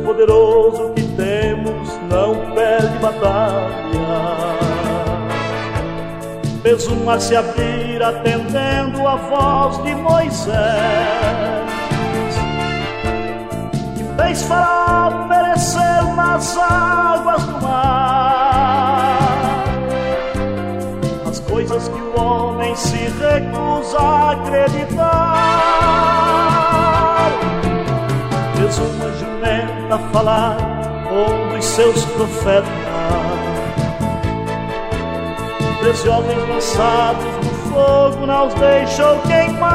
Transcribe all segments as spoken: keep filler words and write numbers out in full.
Todo-Poderoso que temos não perde batalha. Fez o mar se abrir atendendo a voz de Moisés, e fez Faraó perecer nas águas do mar. As coisas que o homem se recusa a acreditar. Fez uma jumenta falar com um dos seus profetas. Treze homens lançados no fogo não os deixou queimar.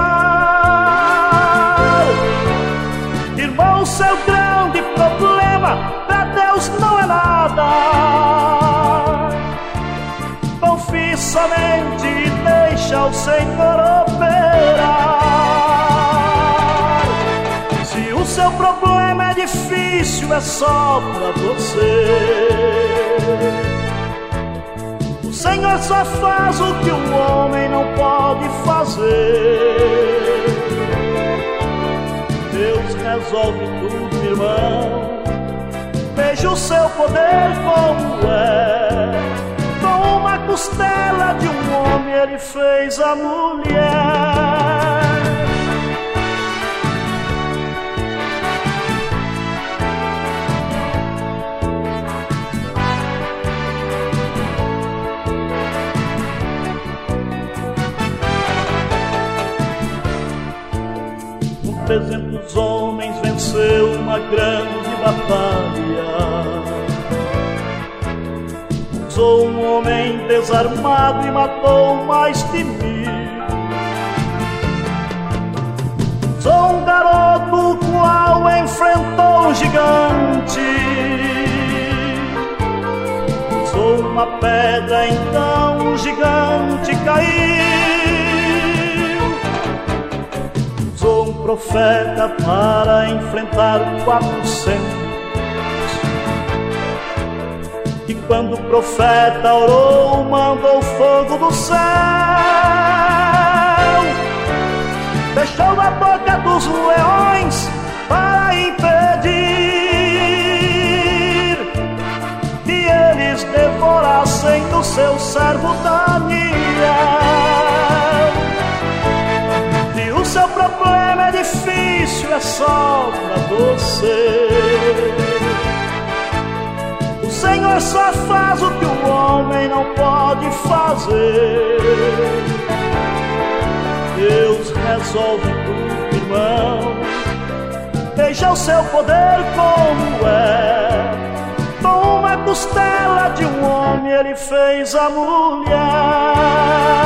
Irmão, seu grande problema pra Deus não é nada. Confie somente e deixa o Senhor operar. Se o seu problema é difícil, é só pra você. O Senhor só faz o que o homem não pode fazer. Deus resolve tudo, irmão. Veja o seu poder como é. Com uma costela de um homem ele fez a mulher. trezentos homens venceu uma grande batalha. Usou um homem desarmado e matou mais de mil. Usou um garoto o qual enfrentou um gigante. Usou uma pedra, então o gigante caiu. Usou um profeta para enfrentar quatrocentos. E quando o profeta orou, mandou fogo do céu. Fechou a boca dos leões para impedir que eles devorassem o seu servo Daniel. E o seu problema é difícil, é só pra você. O Senhor só faz o que o homem não pode fazer. Deus resolve tudo, irmão. Veja o seu poder como é. Com uma costela de um homem ele fez a mulher.